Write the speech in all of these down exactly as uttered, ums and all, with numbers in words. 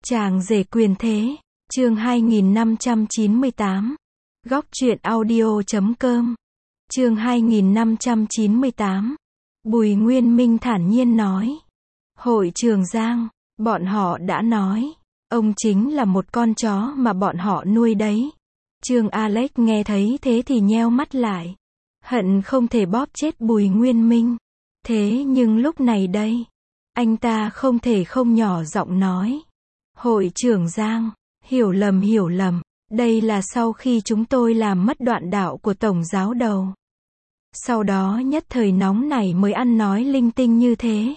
Chàng rể quyền thế, chương hai nghìn năm trăm chín mươi tám. Góc truyện audio chấm com. Chương hai nghìn năm trăm chín mươi tám. Bùi Nguyên Minh thản nhiên nói. Hội Trường Giang, bọn họ đã nói, ông chính là một con chó mà bọn họ nuôi đấy. Trương Alex nghe thấy thế thì nheo mắt lại. Hận không thể bóp chết Bùi Nguyên Minh. Thế nhưng lúc này đây, anh ta không thể không nhỏ giọng nói. Hội trưởng Giang, hiểu lầm hiểu lầm, đây là sau khi chúng tôi làm mất đoạn đạo của Tổng giáo đầu. Sau đó nhất thời nóng nảy mới ăn nói linh tinh như thế.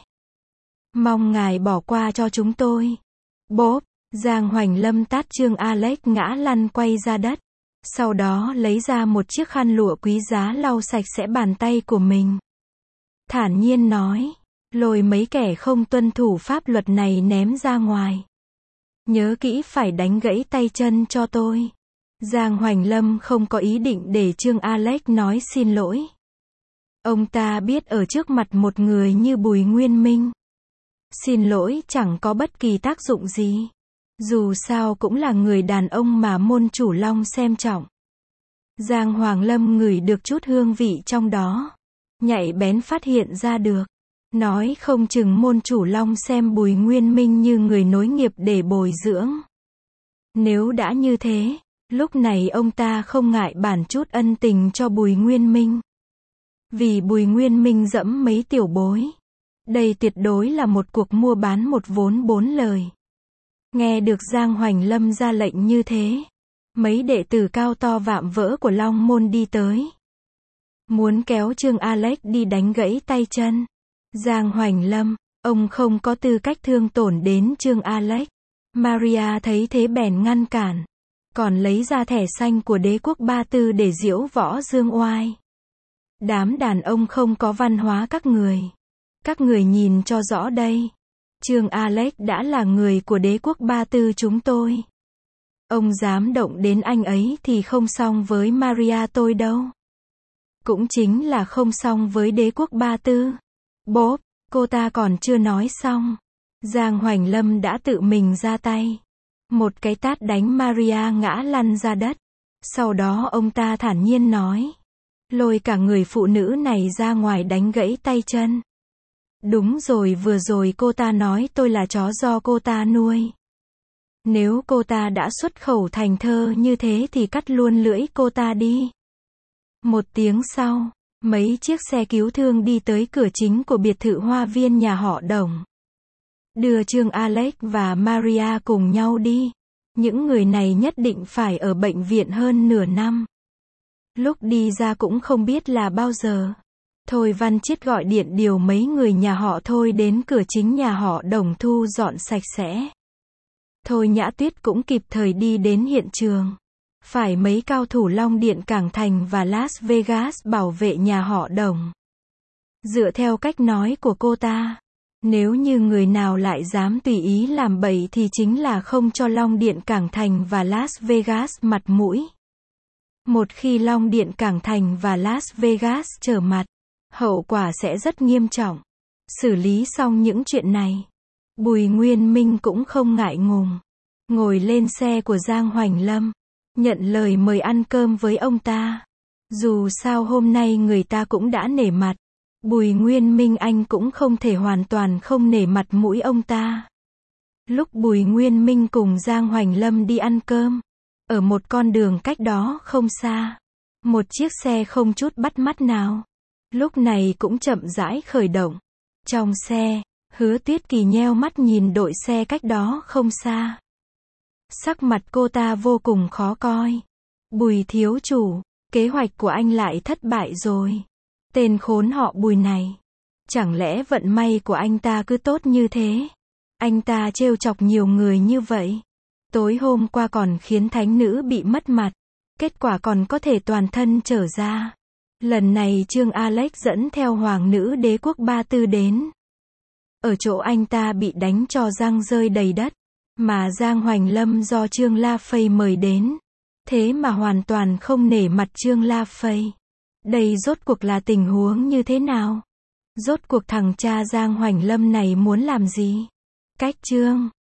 Mong ngài bỏ qua cho chúng tôi. Bốp, Giang Hoành Lâm tát Trương Alex ngã lăn quay ra đất. Sau đó lấy ra một chiếc khăn lụa quý giá lau sạch sẽ bàn tay của mình. Thản nhiên nói, lôi mấy kẻ không tuân thủ pháp luật này ném ra ngoài. Nhớ kỹ phải đánh gãy tay chân cho tôi. Giang Hoành Lâm không có ý định để Trương Alex nói xin lỗi. Ông ta biết ở trước mặt một người như Bùi Nguyên Minh, xin lỗi chẳng có bất kỳ tác dụng gì. Dù sao cũng là người đàn ông mà môn chủ Long xem trọng. Giang Hoàng Lâm ngửi được chút hương vị trong đó. Nhạy bén phát hiện ra được. Nói không chừng môn chủ Long xem Bùi Nguyên Minh như người nối nghiệp để bồi dưỡng. Nếu đã như thế, lúc này ông ta không ngại bản chút ân tình cho Bùi Nguyên Minh. Vì Bùi Nguyên Minh dẫm mấy tiểu bối. Đây tuyệt đối là một cuộc mua bán một vốn bốn lời. Nghe được Giang Hoành Lâm ra lệnh như thế, mấy đệ tử cao to vạm vỡ của Long Môn đi tới. Muốn kéo Trương Alex đi đánh gãy tay chân. Giang Hoành Lâm, ông không có tư cách thương tổn đến Trương Alex. Maria thấy thế bèn ngăn cản. Còn lấy ra thẻ xanh của đế quốc Ba Tư để diễu võ dương oai. Đám đàn ông không có văn hóa các người. Các người nhìn cho rõ đây. Trương Alex đã là người của đế quốc Ba Tư chúng tôi. Ông dám động đến anh ấy thì không xong với Maria tôi đâu. Cũng chính là không xong với đế quốc Ba Tư. Bốp, cô ta còn chưa nói xong. Giang Hoành Lâm đã tự mình ra tay. Một cái tát đánh Maria ngã lăn ra đất. Sau đó ông ta thản nhiên nói. Lôi cả người phụ nữ này ra ngoài đánh gãy tay chân. Đúng rồi, vừa rồi cô ta nói tôi là chó do cô ta nuôi. Nếu cô ta đã xuất khẩu thành thơ như thế thì cắt luôn lưỡi cô ta đi. Một tiếng sau, mấy chiếc xe cứu thương đi tới cửa chính của biệt thự hoa viên nhà họ Đồng. Đưa Trương Alex và Maria cùng nhau đi. Những người này nhất định phải ở bệnh viện hơn nửa năm. Lúc đi ra cũng không biết là bao giờ. Thôi Văn Chiết gọi điện điều mấy người nhà họ Thôi đến cửa chính nhà họ Đồng thu dọn sạch sẽ. Thôi Nhã Tuyết cũng kịp thời đi đến hiện trường. Phải mấy cao thủ Long Điện Cảng Thành và Las Vegas bảo vệ nhà họ Đồng. Dựa theo cách nói của cô ta, nếu như người nào lại dám tùy ý làm bậy thì chính là không cho Long Điện Cảng Thành và Las Vegas mặt mũi. Một khi Long Điện Cảng Thành và Las Vegas trở mặt, hậu quả sẽ rất nghiêm trọng. Xử lý xong những chuyện này, Bùi Nguyên Minh cũng không ngại ngùng. Ngồi lên xe của Giang Hoành Lâm, nhận lời mời ăn cơm với ông ta. Dù sao hôm nay người ta cũng đã nể mặt. Bùi Nguyên Minh anh cũng không thể hoàn toàn không nể mặt mũi ông ta. Lúc Bùi Nguyên Minh cùng Giang Hoành Lâm đi ăn cơm, ở một con đường cách đó không xa, một chiếc xe không chút bắt mắt nào, lúc này cũng chậm rãi khởi động. Trong xe, Hứa Tuyết Kỳ nheo mắt nhìn đội xe cách đó không xa. Sắc mặt cô ta vô cùng khó coi. Bùi thiếu chủ, kế hoạch của anh lại thất bại rồi. Tên khốn họ Bùi này. Chẳng lẽ vận may của anh ta cứ tốt như thế? Anh ta trêu chọc nhiều người như vậy. Tối hôm qua còn khiến thánh nữ bị mất mặt. Kết quả còn có thể toàn thân trở ra. Lần này Trương Alex dẫn theo hoàng nữ đế quốc Ba Tư đến. Ở chỗ anh ta bị đánh cho răng rơi đầy đất. Mà Giang Hoành Lâm do Trương La Phây mời đến. Thế mà hoàn toàn không nể mặt Trương La Phây. Đây rốt cuộc là tình huống như thế nào? Rốt cuộc thằng cha Giang Hoành Lâm này muốn làm gì? Cách Trương